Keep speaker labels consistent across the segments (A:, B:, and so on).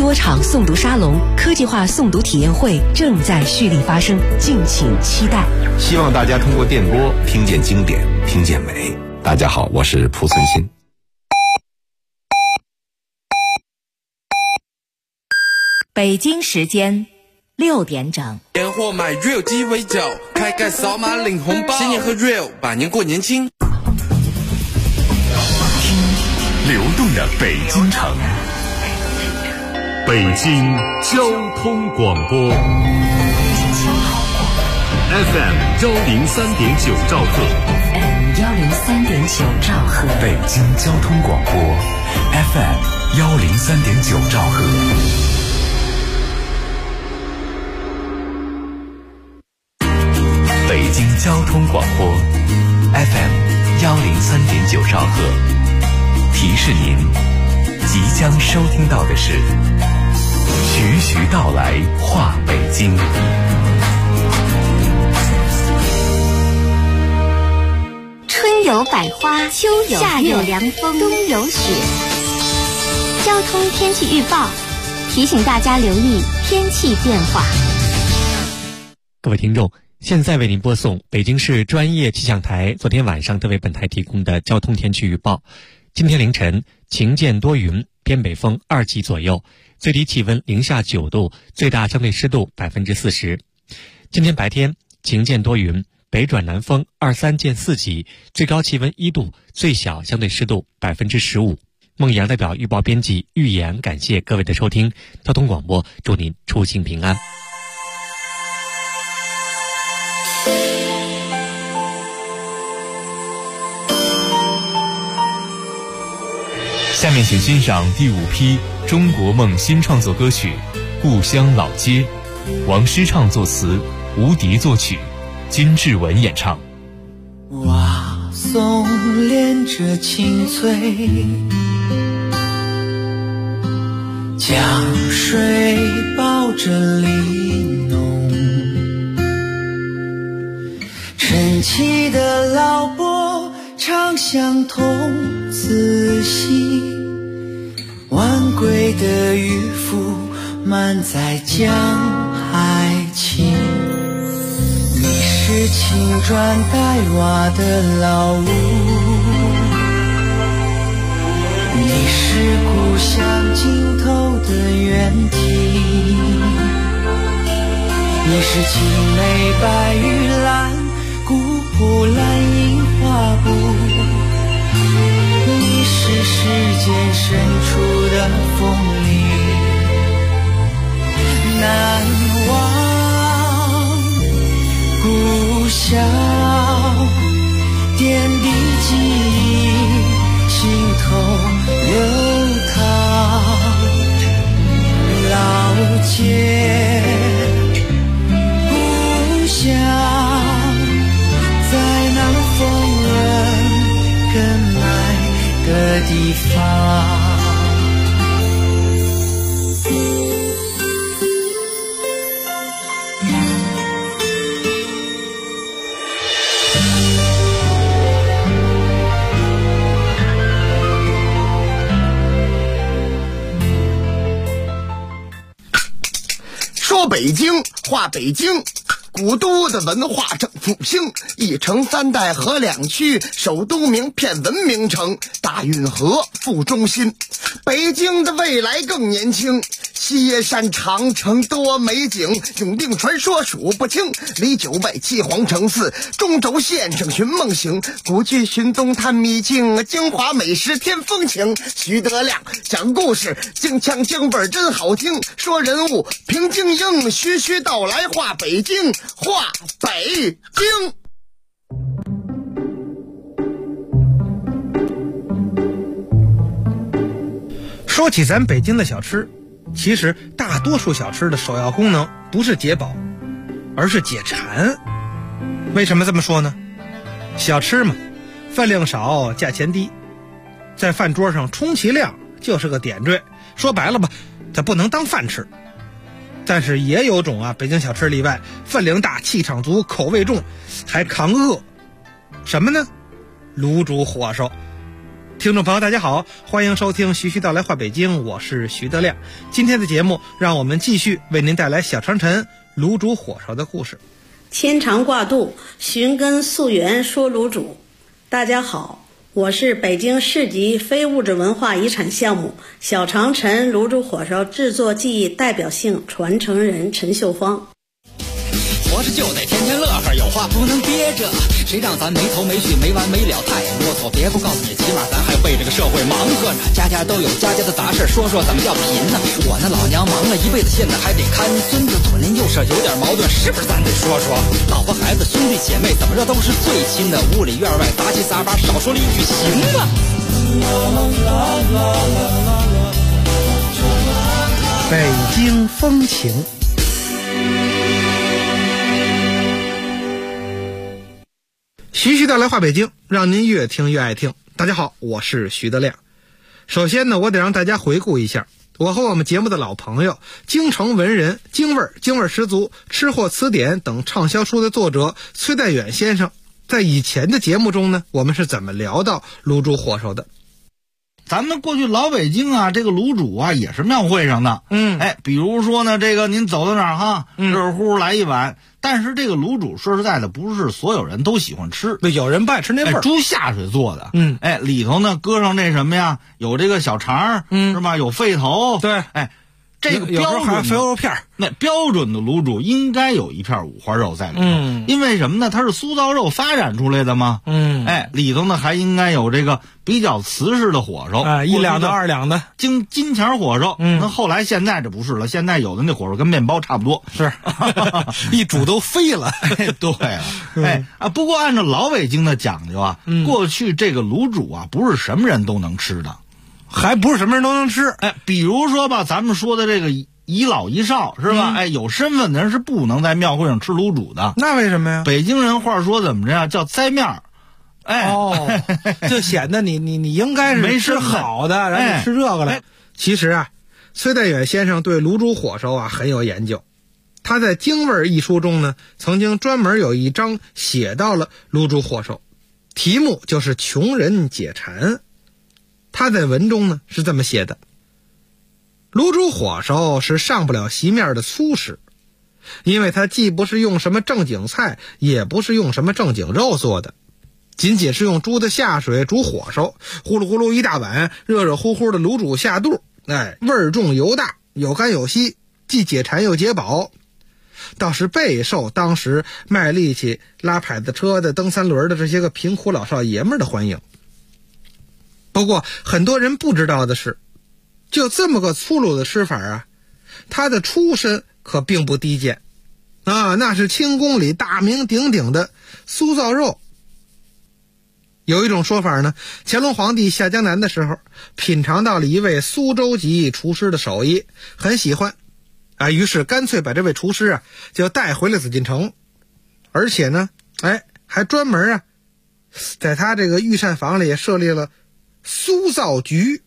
A: 多场诵读沙龙、科技化诵读体验会正在蓄力发生，敬请期待。
B: 希望大家通过电波听见经典，听见美。大家好，我是蒲存昕。
A: 北京时间6点整，
C: 年货买 Real 鸡尾酒，开盖扫码领红包，新年喝 Real， 百年过年轻。
D: 流动的北京城，北京交通广播 FM 103.9兆赫
A: FM 103.9兆赫，
D: 北京交通广播 FM 103.9兆赫。北京交通广播 FM 103.9兆赫，提示您，即将收听到的是徐徐道来话北京。
E: 春有百花，秋有夏有凉风，冬有雪。交通天气预报提醒大家留意天气变化。
F: 各位听众，现在为您播送北京市专业气象台昨天晚上特为本台提供的交通天气预报。今天凌晨晴间多云，偏北风2级左右，最低气温零下9度，最大相对湿度40%。今天白天晴间多云，北转南风2、3见4级，最高气温1度，最小相对湿度15%。孟阳代表预报编辑预言，感谢各位的收听。交通广播祝您出行平安。
G: 下面请欣赏第5批中国梦新创作歌曲《故乡老街》，王诗畅作词，吴迪作曲，金志文演唱。
H: 瓦松连着青翠，江水抱着梨浓，晨起的老伯唱相童子戏，晚归的渔夫满载江海情。你是青砖黛瓦的老屋，你是故乡尽头的原地，你是青梅白玉兰，古朴蓝印花布，你是世间深处的风里难忘故乡，点滴记忆心头流淌，老街故乡在那风人跟埋的地方。
I: 说北京话北京，古都的文化正复兴，一城3代河2区，首都名片文明城，大运河副中心。北京的未来更年轻，西叶山长城多美景，永定传说数不清，离9拜7皇城寺，中轴线上寻梦行，古剧寻踪探秘境，京华美食添风情。徐德亮讲故事，京腔京味真好听，说人物评京英，徐徐道来话北京，话北京。
J: 说起咱北京的小吃，其实大多数小吃的首要功能不是解饱，而是解馋。为什么这么说呢？小吃嘛，分量少，价钱低，在饭桌上充其量就是个点缀，说白了吧，它不能当饭吃。但是也有种北京小吃例外，分量大，气场足，口味重，还扛饿。什么呢？卤煮火烧。 听众朋友大家好，欢迎收听徐徐道来话北京，我是徐德亮。今天的节目让我们继续为您带来小长陈卤煮火烧的故事。
K: 牵肠挂肚，寻根溯源说卤煮。大家好，我是北京市级非物质文化遗产项目小长陈卤煮火烧制作技艺代表性传承人陈秀芳。
L: 活着就得天天乐呵，有话不能憋着，谁让咱没头没绪没完没了太啰嗦。别不告诉你，起码咱还为这个社会忙活呢。家家都有家家的杂事，说说怎么叫贫呢？我那老娘忙了一辈子，现在还得看孙子，左邻右舍有点矛盾，是不是咱得说说？老婆孩子兄弟姐妹怎么着都是最亲的，屋里院外杂七杂八，少说了一句行吗？
J: 北京风情。徐徐道来话北京，让您越听越爱听。大家好，我是徐德亮。首先呢，我得让大家回顾一下我和我们节目的老朋友京城文人、京味十足、吃货词典等畅销书的作者崔代远先生，在以前的节目中呢，我们是怎么聊到卤煮火烧的。
M: 咱们过去老北京啊，这个卤煮啊也是庙会上的。比如说呢，这个您走到哪儿哈，热乎来一碗。但是这个卤煮说实在的，不是所有人都喜欢吃，
J: 有人不爱吃那味儿。
M: 猪下水做的，里头呢搁上那什么呀，有这个小肠，是吧？有肺头，
J: 对，
M: 这个标准
J: 还有肥肉片，
M: 那标准的卤煮应该有一片五花肉在里头，因为什么呢？它是酥造肉发展出来的嘛，里头呢还应该有这个比较瓷实的火烧
J: ，1两的2两的
M: 金钱火烧。那后来现在这不是了，现在有的那火烧跟面包差不多，
J: 是一煮都飞了。
M: 对了，不过按照老北京的讲究啊，过去这个卤煮啊不是什么人都能吃的。
J: 还不是什么人都能吃，
M: 比如说吧，咱们说的这个遗老遗少是吧？有身份的人是不能在庙会上吃卤煮的。
J: 那为什么呀？
M: 北京人话说怎么着呀？叫栽面儿。
J: 就显得你应该是没吃好的，然后吃这个了。其实啊，崔代远先生对卤煮火烧啊很有研究。他在《京味》一书中呢，曾经专门有一章写到了卤煮火烧，题目就是穷人解馋。他在文中呢是这么写的：卤煮火烧是上不了席面的粗食，因为它既不是用什么正经菜，也不是用什么正经肉做的，仅仅是用猪的下水煮火烧，呼噜呼噜一大碗热热乎乎的卤煮下肚，味重油大，有干有稀，既解馋又解饱，倒是备受当时卖力气拉牌子车的蹬三轮的这些个贫苦老少爷们的欢迎。不过很多人不知道的是，就这么个粗鲁的吃法啊，他的出身可并不低贱啊，那是清宫里大名鼎鼎的酥造肉。有一种说法呢，乾隆皇帝下江南的时候，品尝到了一位苏州籍厨师的手艺，很喜欢于是干脆把这位厨师啊就带回了紫禁城，而且呢还专门在他这个御膳房里也设立了酥造局。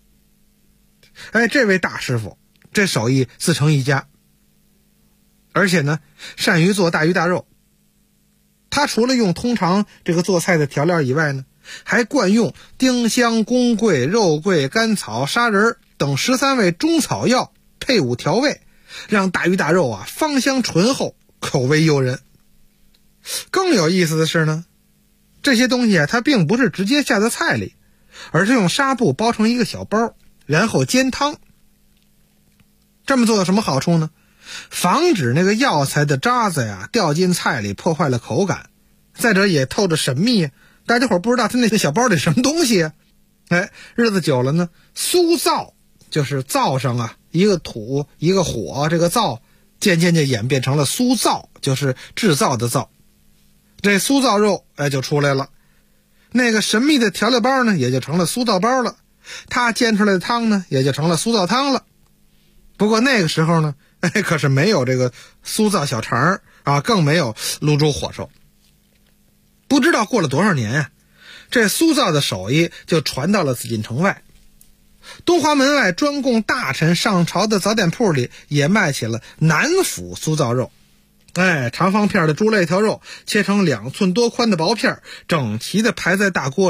J: 这位大师傅这手艺自成一家，而且呢善于做大鱼大肉。他除了用通常这个做菜的调料以外呢，还惯用丁香、宫桂、肉桂、甘草、砂仁等13味中草药配伍调味，让大鱼大肉啊芳香醇厚，口味诱人。更有意思的是呢，这些东西啊它并不是直接下在菜里，而是用纱布包成一个小包，然后煎汤。这么做有什么好处呢？防止那个药材的渣子呀掉进菜里破坏了口感，再者也透着神秘，大家伙不知道他那小包里什么东西。日子久了呢，酥造就是灶上啊一个土一个火，这个灶渐渐就演变成了酥造，就是制造的造。这酥造肉就出来了，那个神秘的调料包呢也就成了酥造包了，它煎出来的汤呢也就成了酥造汤了。不过那个时候呢可是没有这个酥造小肠啊，更没有卤煮火烧。不知道过了多少年这酥造的手艺就传到了紫禁城外。东华门外专供大臣上朝的早点铺里也卖起了南府酥造肉。长方片的猪肋条肉切成2寸多宽的薄片，整齐的排在大锅里，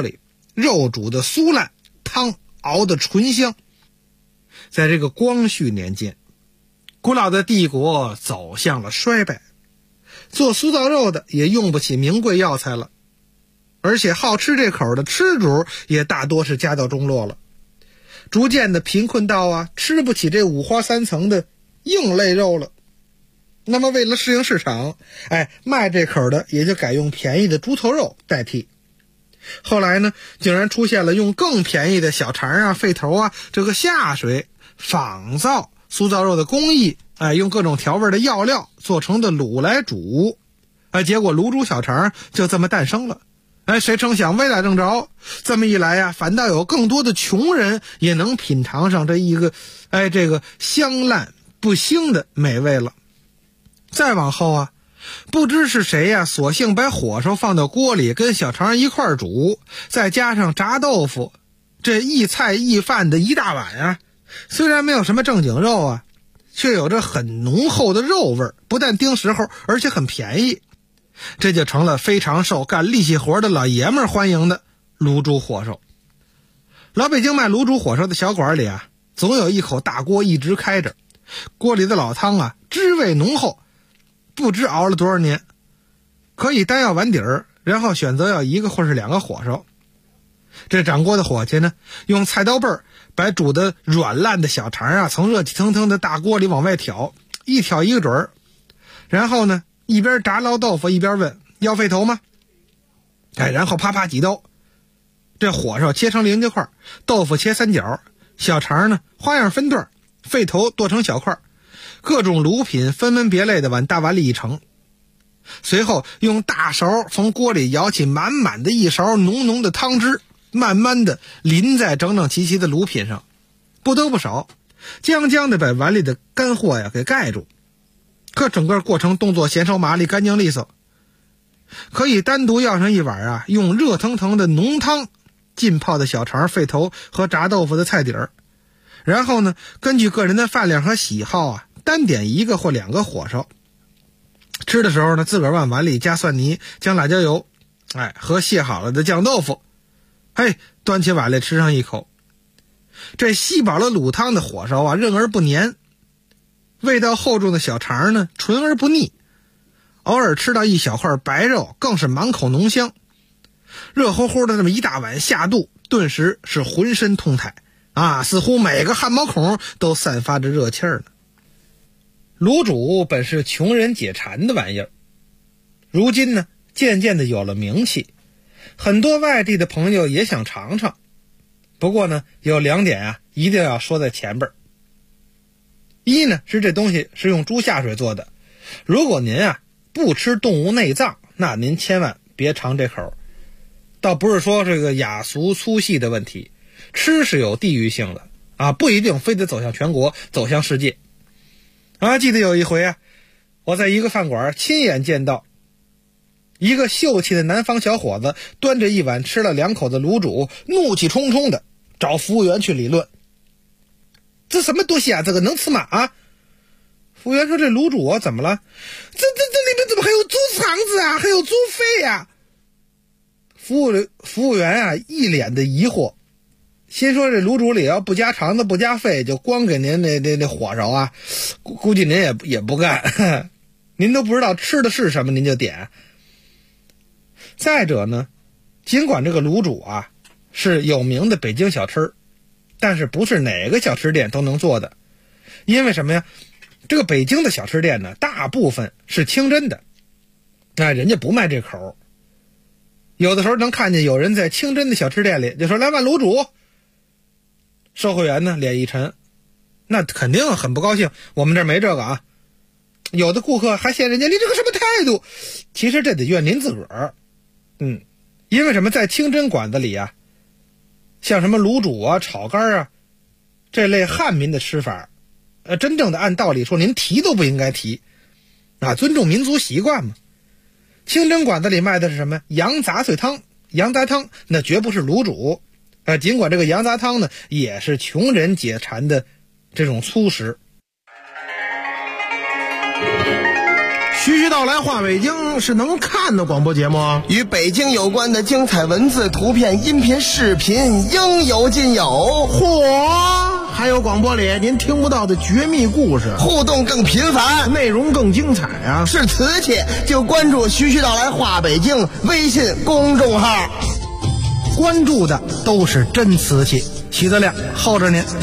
J: 肉煮的酥烂，汤熬的醇香。在这个光绪年间，古老的帝国走向了衰败，做酥造肉的也用不起名贵药材了，而且好吃这口的吃主也大多是家道中落了，逐渐的贫困到吃不起这五花三层的硬类肉了。那么为了适应市场，卖这口的也就改用便宜的猪头肉代替。后来呢，竟然出现了用更便宜的小肠肺头这个下水仿造酥造肉的工艺，用各种调味的药料做成的卤来煮，结果卤煮小肠就这么诞生了。谁成想未来正着，这么一来反倒有更多的穷人也能品尝上这一个这个香烂不腥的美味了。再往后不知是谁索性把火烧放到锅里跟小肠一块煮，再加上炸豆腐，这一菜一饭的一大碗虽然没有什么正经肉却有着很浓厚的肉味，不但盯时候，而且很便宜。这就成了非常受干力气活的老爷们欢迎的卤煮火烧。老北京卖卤煮火烧的小馆里总有一口大锅一直开着，锅里的老汤汁味浓厚，不知熬了多少年，可以单要碗底儿，然后选择要一个或是两个火烧。这掌锅的伙计呢，用菜刀背把煮的软烂的小肠从热气腾腾的大锅里往外挑，一挑一个准儿。然后呢，一边炸捞豆腐一边问要肺头吗？然后啪啪几刀，这火烧切成零节块，豆腐切三角，小肠呢花样分段，肺头剁成小块，各种卤品分门别类的往大碗里一盛。随后用大勺从锅里舀起满满的一勺浓浓的汤汁，慢慢的淋在整整齐齐的卤品上，不多不少，将将的把碗里的干货给盖住。可整个过程动作娴熟麻利，干净利索。可以单独要上一碗用热腾腾的浓汤浸泡的小肠、肺头和炸豆腐的菜底儿，然后呢，根据个人的饭量和喜好单点一个或两个火烧。吃的时候呢，自个儿往碗里加蒜泥、加辣椒油，和卸好了的酱豆腐，端起碗来吃上一口。这吸饱了卤汤的火烧韧而不黏，味道厚重的小肠呢纯而不腻，偶尔吃到一小块白肉更是满口浓香。热乎乎的这么一大碗下肚，顿时是浑身通泰似乎每个汗毛孔都散发着热气儿呢。卤煮本是穷人解馋的玩意儿，如今呢渐渐的有了名气，很多外地的朋友也想尝尝。不过呢，有两点一定要说在前边。一呢是这东西是用猪下水做的，如果您不吃动物内脏，那您千万别尝这口。倒不是说这个雅俗粗细的问题，吃是有地域性的不一定非得走向全国，走向世界。记得有一回我在一个饭馆亲眼见到一个秀气的南方小伙子端着一碗吃了2口的卤煮，怒气冲冲的找服务员去理论，这什么东西这个能吃吗服务员说这卤煮怎么了？这里面怎么还有猪肠子还有猪肺服务员一脸的疑惑，心说这卤煮里要不加肠子不加肺，就光给您那火烧估计您也不干您都不知道吃的是什么您就点。再者呢，尽管这个卤煮是有名的北京小吃，但是不是哪个小吃店都能做的。因为什么呀？这个北京的小吃店呢，大部分是清真的，人家不卖这口。有的时候能看见有人在清真的小吃店里就说来碗卤煮，售货员呢脸一沉，那肯定很不高兴，我们这儿没这个有的顾客还嫌人家你这个什么态度，其实这得怨您自个儿。因为什么，在清真馆子里像什么卤煮炒肝这类汉民的吃法，真正的按道理说您提都不应该提尊重民族习惯嘛。清真馆子里卖的是什么羊杂碎汤、羊杂汤，那绝不是卤煮尽管这个羊杂汤呢也是穷人解馋的这种粗食。 徐徐道来话北京是能看的广播节目，
I: 与北京有关的精彩文字、图片、音频、视频应有尽有。
J: 嚯！还有广播里您听不到的绝密故事，
I: 互动更频繁，
J: 内容更精彩啊！
I: 是瓷器就关注徐徐道来话北京微信公众号，
J: 关注的都是真瓷器。徐德亮候着您。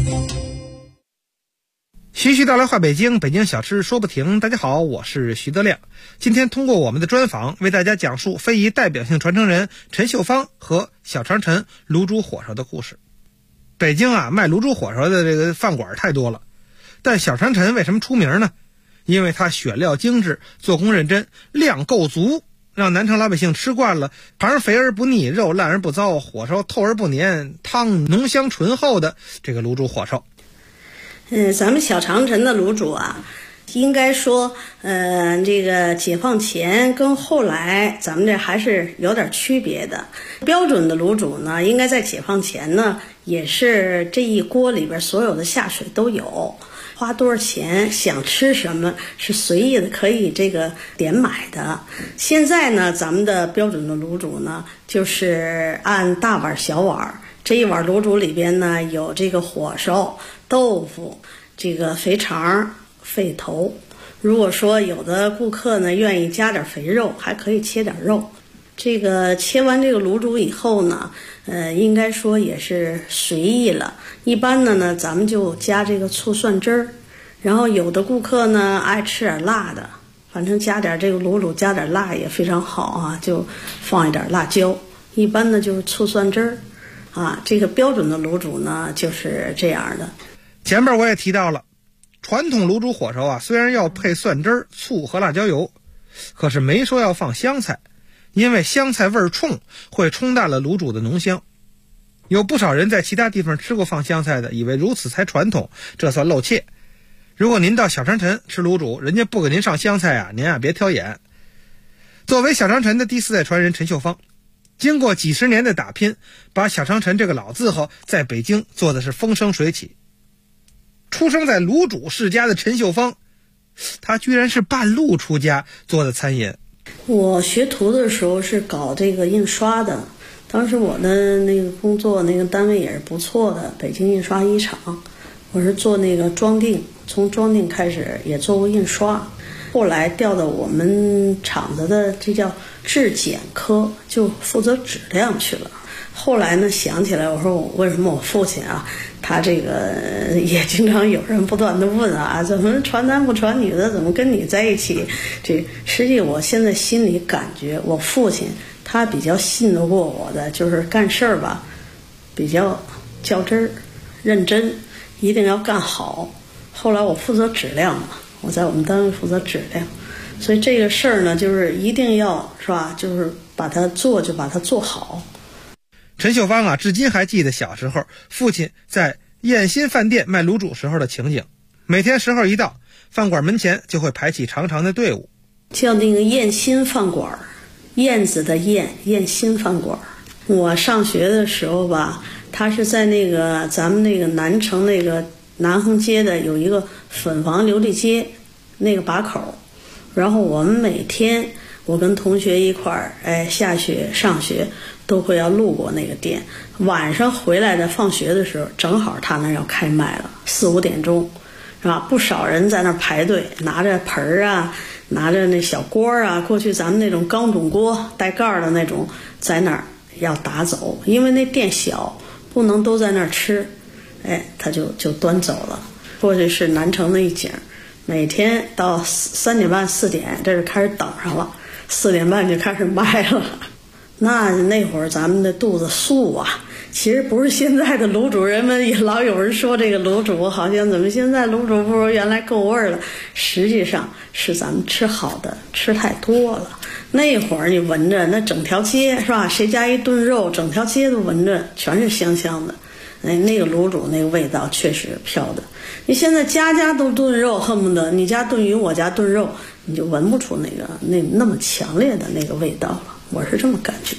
J: 徐徐道来话北京，北京小吃说不停。大家好，我是徐德亮。今天通过我们的专访，为大家讲述非遗代表性传承人陈秀芳和小长陈卤煮火烧的故事。北京卖卤煮火烧的这个饭馆太多了，但小长陈为什么出名呢？因为它选料精致，做工认真，量够足，让南城老百姓吃惯了盘肥而不腻，肉烂而不糟，火烧透而不黏，汤浓香醇厚的这个卤煮火烧。
K: 咱们小长陈的卤煮应该说这个解放前跟后来咱们这还是有点区别的。标准的卤煮呢，应该在解放前呢也是这一锅里边所有的下水都有，花多少钱想吃什么是随意的可以这个点买的。现在呢咱们的标准的卤煮呢就是按大碗小碗，这一碗卤煮里边呢有这个火烧、豆腐、这个肥肠、肺头。如果说有的顾客呢愿意加点肥肉，还可以切点肉。这个切完这个卤煮以后呢应该说也是随意了。一般的呢咱们就加这个醋蒜汁儿，然后有的顾客呢爱吃点辣的，反正加点这个卤煮加点辣也非常好就放一点辣椒。一般呢就是醋蒜汁儿这个标准的卤煮呢就是这样的。
J: 前面我也提到了，传统卤煮火烧虽然要配蒜汁儿、醋和辣椒油，可是没说要放香菜，因为香菜味儿冲，会冲淡了卤煮的浓香。有不少人在其他地方吃过放香菜的，以为如此才传统，这算露怯。如果您到小长陈吃卤煮，人家不给您上香菜您别挑眼。作为小长陈的第4代传人陈秀芳，经过几十年的打拼，把小长陈这个老字号在北京做的是风生水起。出生在卤煮世家的陈秀芳，她居然是半路出家做的餐饮。
K: 我学徒的时候是搞这个印刷的，当时我的那个工作那个单位也是不错的，北京印刷一厂，我是做那个装订，从装订开始也做过印刷，后来调到我们厂子的这叫制检科，就负责质量去了。后来呢想起来，我说我为什么我父亲他这个也经常有人不断的问怎么传男不传女的，怎么跟你在一起？这实际我现在心里感觉，我父亲他比较信得过我的，就是干事儿吧比较较真儿、认真，一定要干好。后来我负责质量嘛，我在我们单位负责质量，所以这个事儿呢就是一定要是吧，就是把它做就把它做好。
J: 陈秀芳至今还记得小时候父亲在燕新饭店卖卤煮时候的情景。每天时候一到，饭馆门前就会排起长长的队伍，
K: 叫那个燕新饭馆，燕子的燕，燕新饭馆。我上学的时候吧，他是在那个咱们那个南城那个南横街的有一个粉房琉璃街那个把口，然后我们每天我跟同学一块儿下学上学都会要路过那个店，晚上回来的放学的时候正好他那要开卖了，4、5点钟是吧？不少人在那排队，拿着盆儿拿着那小锅过去咱们那种钢种锅带盖的那种，在那儿要打走，因为那店小不能都在那儿吃，他就端走了。过去是南城的一景，每天到3点半4点这就开始等上了，4点半就开始卖了。那会儿咱们的肚子素其实不是现在的卤煮，人们也老有人说这个卤煮好像怎么现在卤煮不如原来够味儿了，实际上是咱们吃好的吃太多了。那会儿你闻着那整条街是吧，谁家一炖肉整条街都闻着全是香香的，那个卤煮那个味道确实飘的。你现在家家都炖肉，恨不得你家炖鱼我家炖肉，你就闻不出那么强烈的那个味道了，我是这么感觉。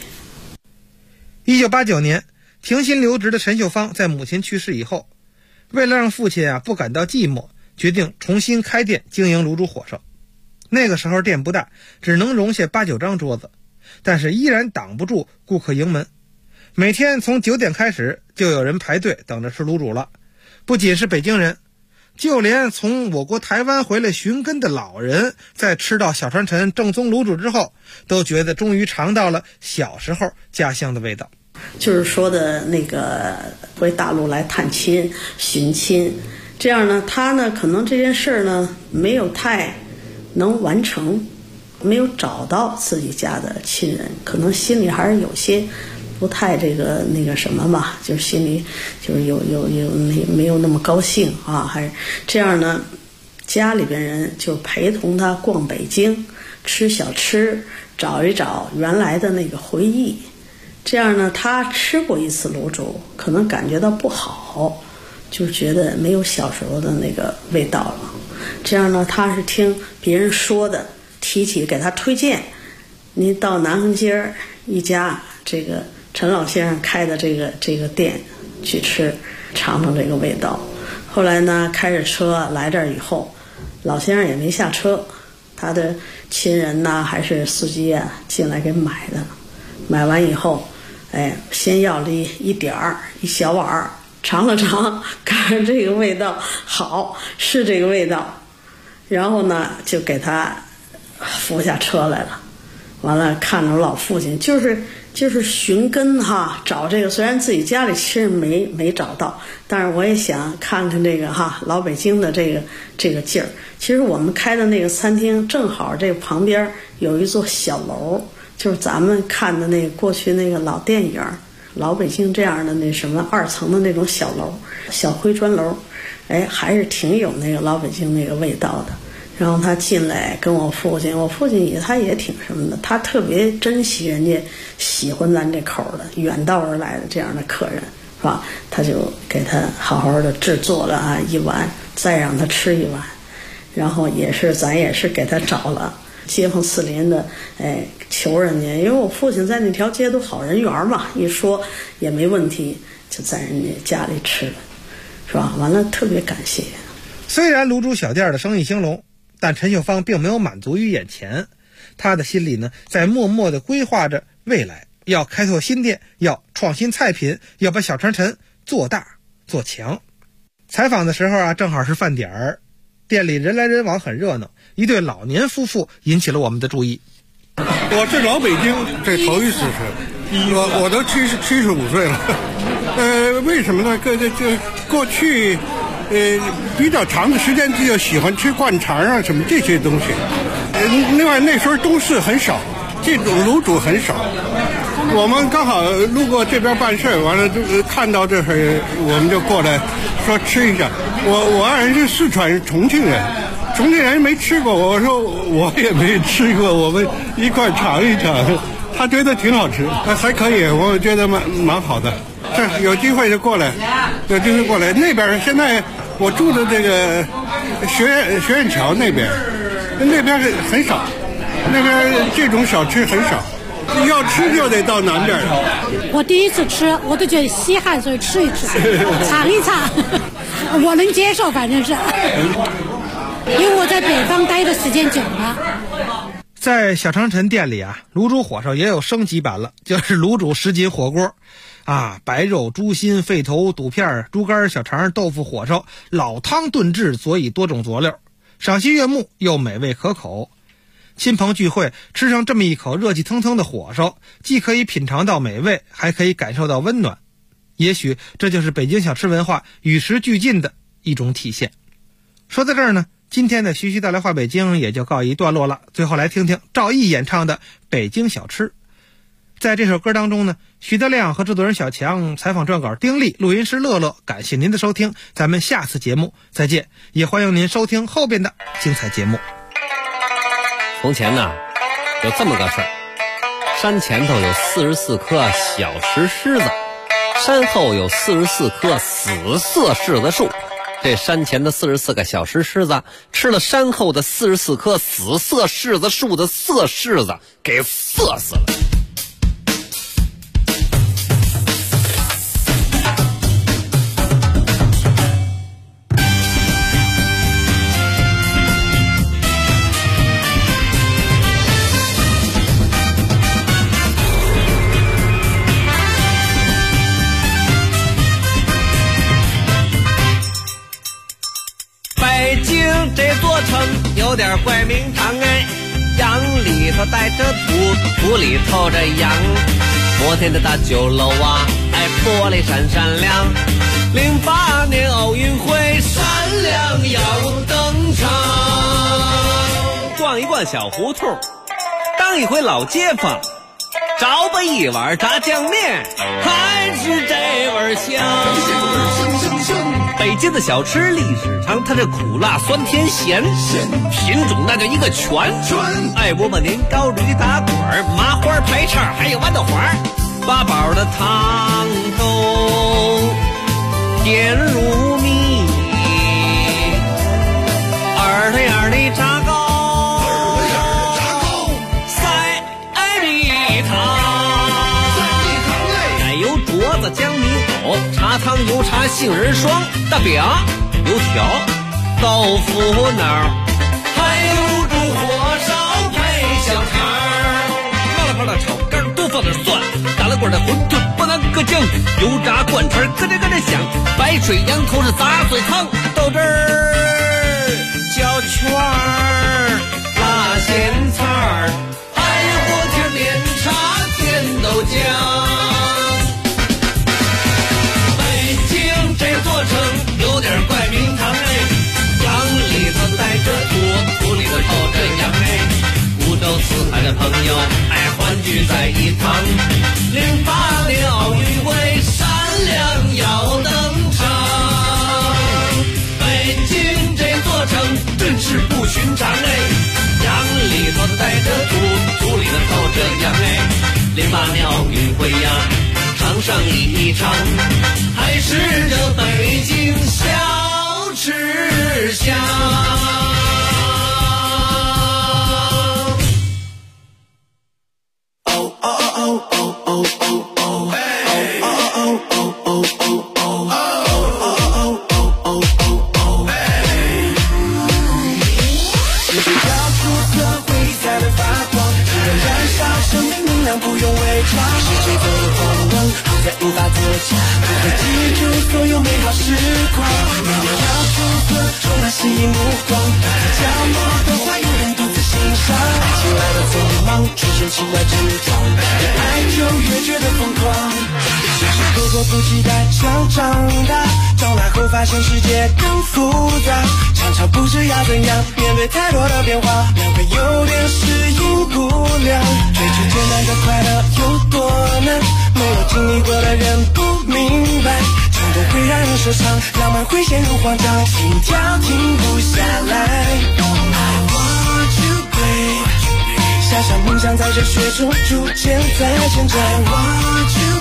J: 1989年停薪留职的陈秀芳在母亲去世以后，为了让父亲不感到寂寞，决定重新开店经营卤煮火烧。 那个时候店不大，只能容下8、9张桌子，但是依然挡不住顾客盈门。每天从9点开始就有人排队等着吃卤煮了，不仅是北京人，就连从我国台湾回来寻根的老人，在吃到小传陈正宗卤煮之后，都觉得终于尝到了小时候家乡的味道。
K: 就是说的那个回大陆来探亲寻亲，这样呢他呢可能这件事儿呢没有太能完成，没有找到自己家的亲人，可能心里还是有些不太那个什么吧，就是心里就是有没有那么高兴啊，还是这样呢，家里边人就陪同他逛北京，吃小吃，找一找原来的那个回忆。这样呢，他吃过一次卤煮，可能感觉到不好，就觉得没有小时候的那个味道了。这样呢，他是听别人说的，提起给他推荐，你到南横街一家这个陈老先生开的这个店去吃，尝尝这个味道。后来呢，开着车来这儿以后，老先生也没下车，他的亲人呐还是司机啊进来给买的。买完以后，先要了一点儿，一小碗儿，尝了尝，看这个味道好，是这个味道，然后呢就给他扶下车来了。完了看着老父亲就是寻根哈，找这个，虽然自己家里其实没找到，但是我也想看看这个哈老北京的这个劲儿。其实我们开的那个餐厅正好这旁边有一座小楼，就是咱们看的那个过去那个老电影老北京这样的那什么2层的那种小楼，小灰砖楼，还是挺有那个老北京那个味道的。然后他进来跟我父亲他也挺什么的，他特别珍惜人家喜欢咱这口的远道而来的这样的客人，是吧？他就给他好好的制作了一碗，再让他吃一碗。然后咱也是给他找了街坊四邻的，求人家，因为我父亲在那条街都好人缘嘛，一说也没问题，就在人家家里吃了，是吧？完了特别感谢。
J: 虽然卤煮小店的生意兴隆，但陈秀芳并没有满足于眼前，他的心里呢在默默地规划着未来，要开拓新店，要创新菜品，要把小传陈做大做强。采访的时候正好是饭点儿，店里人来人往很热闹，一对老年夫妇引起了我们的注意。
N: 我是老北京这头一次吃，我都75岁了。为什么呢？过去比较长的时间就喜欢吃灌肠啊什么这些东西。另外那时候东市很少，这种卤煮很少。我们刚好路过这边办事，完了就看到这会我们就过来说吃一下。我爱人是四川重庆人没吃过，我说我也没吃过，我们一块尝一尝。他觉得挺好吃，还可以，我觉得蛮好的。这有机会就过来，那边现在我住的这个学院桥那边很少，那边这种小吃很少，要吃就得到南边。
O: 我第一次吃，我都觉得稀罕，所以吃一吃，尝一尝，我能接受，反正是，因为我在北方待的时间久了。
J: 在小长陈店里卤煮火烧也有升级版了，就是卤煮什锦火锅白肉、猪心、肺头、肚片、猪肝、小肠、豆腐火烧，老汤炖制，佐以多种佐料，赏心悦目又美味可口。亲朋聚会吃上这么一口热气腾腾的火烧，既可以品尝到美味，还可以感受到温暖。也许这就是北京小吃文化与时俱进的一种体现。说到这儿呢，今天的徐徐道来话北京也就告一段落了。最后来听听赵毅演唱的《北京小吃》。在这首歌当中呢，徐德亮和制作人小强，采访撰稿丁力，录音师乐乐。感谢您的收听，咱们下次节目再见，也欢迎您收听后边的精彩节目。
P: 从前呢，有这么个事儿，山前头有44棵小石狮子，山后有44棵死色柿子树。这山前的44个小石狮子吃了山后的44棵死色柿子树的色柿子，给色死了。 有点怪名堂哎，羊里头带着土，土里头着羊。摩天的大酒楼啊，哎，玻璃闪闪亮。08年奥运会闪亮要登场，逛一逛小胡同，当一回老街坊，找吧一碗炸酱面，还是这味香。北京的小吃历史长，它这苦辣酸甜咸，品种那叫一个全。爱窝窝年糕、驴打滚、麻花排叉，还有豌豆花，八宝的汤头甜如蜜，二的二的炸糕，塞蜜糖，奶油镯子、江米藕、茶汤、油茶、杏仁霜、大饼、油条、豆腐脑，还有煮火烧配小肠儿，麻辣泡的炒肝多放点蒜，打了滚的馄饨不能搁酱，油炸灌肠咯吱咯吱响，白水羊头是杂碎汤，豆汁儿、焦圈儿、辣咸菜儿，还有锅贴面茶、甜豆浆。北京这座城有点怪名堂哎，羊里头带着土，土里头泡着羊哎，五洲四海的朋友哎欢聚在一堂。08年奥运会闪亮要登场，北京这座城真是不寻常哎，羊里头带着土，土里头泡着羊哎，08年奥运会呀，场上一场，还是这北京小吃香。
H: 无法自洽，不会记住所有美好时光。每年要出色，充满吸引目光。角落的花有人独自欣赏。爱情来的匆忙，出现奇怪症状，越爱就越觉得疯狂。只是躲过不期待想长大，长大后发现世界更复杂。常常不知要怎样面对太多的变化，人会有点适应不了。追求简单的快乐有多难？没有经历过的人不明白，冲动会让人受伤，浪漫会陷入慌张，心跳停不下来。I want you babe， 想象梦想在这雪中逐渐在成长。I want you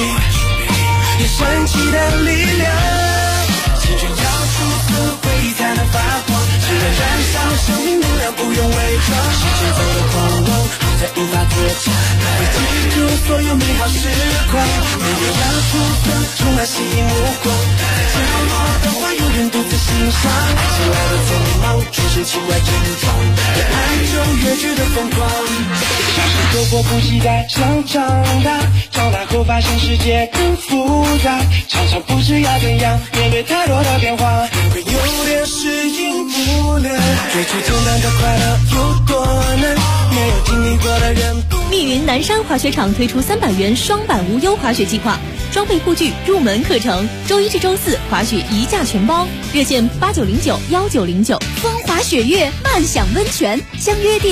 H: babe， 有神奇的力量，青春要出色，回忆才能发光，只能燃烧生命能量，不用伪装。时间走得狂妄，好在无法自洽，会记住所有美好时光。每年要出色，充满吸引目光，角落的花有人独自欣赏。爱情来的匆忙，出现奇怪症状，越爱就越觉得疯狂。小时躲过不期待想长大，长大后发现世界更复杂，常常不知要怎样面对太多的变化，人会有点适应不了。追求简单的快乐有多难？没有经历过的人不。
Q: 密云南山滑雪场推出300元双板无忧滑雪计划，装备护具、入门课程，周一至周四滑雪一价全包，热线89091909，风滑雪月，慢享温泉，相约第